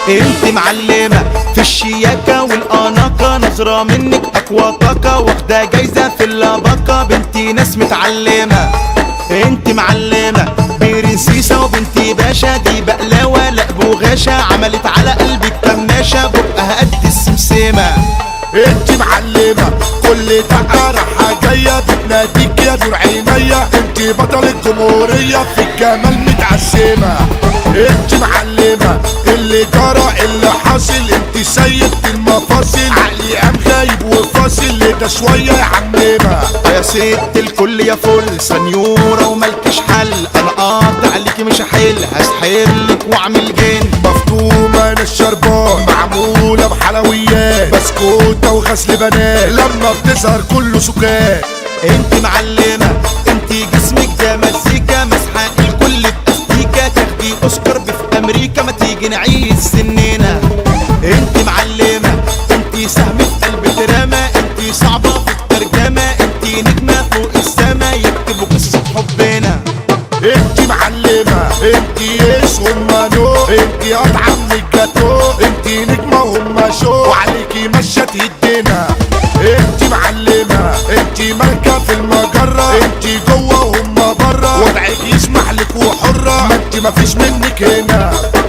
انت معلمة في الشياكة والاناقة، نظرة منك اقوى طاقة، واخدة جايزة في اللباقة، بنتي ناس متعلمة. انت معلمة برنسيسة وبنتي باشا، دي بقلاوة لا بوغاشة، عملت على قلبك كماشة، بقها قد السمسمة. انت معلمة كل دقة راحة جاية بتناديك يا نور عينيا، انت بطل الجمهورية في الجمال متعشمة. انت معلمة اللي جرى اللي حاصل، انت سيدة المفاصل، عقلي قام غايب وفاصل ده شوية يا عمنا. يا ست الكل يا فل سنيورة وملكش حل، انا قاطع عليكي مش هحل، هسحرلك واعمل جن. مفطومة انا الشربان معمولة بحلويات، بسكوتة وغسل بنات، لما بتظهر كله سكات. انت معلمة انت جسمك ده مزيكا، مسحة الكل باستيكا، تاخدي اوسكار في امريكا، ما تيجي نعيد سننا. انت معلمة انت سهم في قلب دراما، انت صعبة في الترجمة، انت نجمة فوق السما، يكتبوا قصة حبنا. انت معلمة انت ايش هما نو، انت قطعة من الجاتو، انت نجمة وهما شو، وعليكي مشت يدينا. انت معلمة انت مالكة في المجرة، انت جوه وهما برا، وضعك يسمح لك وحرة، ما انت مفيش منك هنا.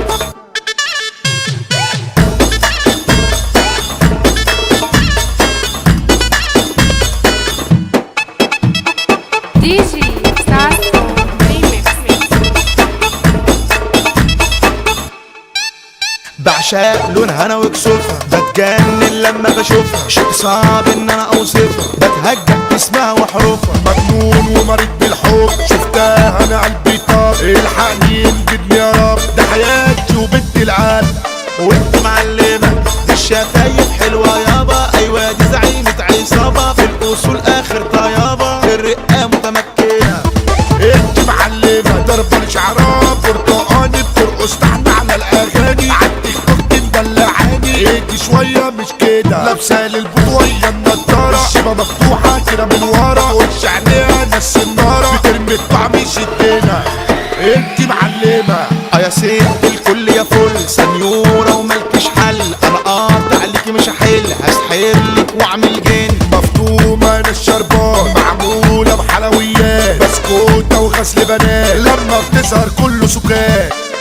بعشق لونها انا وكسوفها، بتجنن لما بشوفها، شيء صعب ان انا اوصفها، بتهجد باسمها وحروفها. مجنون ومريض بالحب شفتها انا قلبي طاب، الحقني انجدني يا رب، ده حياتي وبنت العالم. وانت معلمة دي الشفايف حلوة يابا، ايوه دي زعيمة عصابة، في الاصول اخر طيابة، في الرقة متمكنة. انت معلمة ضربة الشعرات برتقاني، بترقص تحت على الاغاني، عندك اخت مدلعاني، ايدي شوية مش كده، لابسة للبطوية النضارة، الشبه مفتوحة كده من ورا، وش عينيها ناس النارة، بترمي الطعم يشدنا. انت معلمة يا ست الكل يا فل سنيورة وملكش حل، انا قاطع عليكي مش هحل، هسحرلك واعمل جن. مفطومة انا الشربان معمولة بحلويات، بسكوتة وغسل بنات، لما بتظهر كله سكات.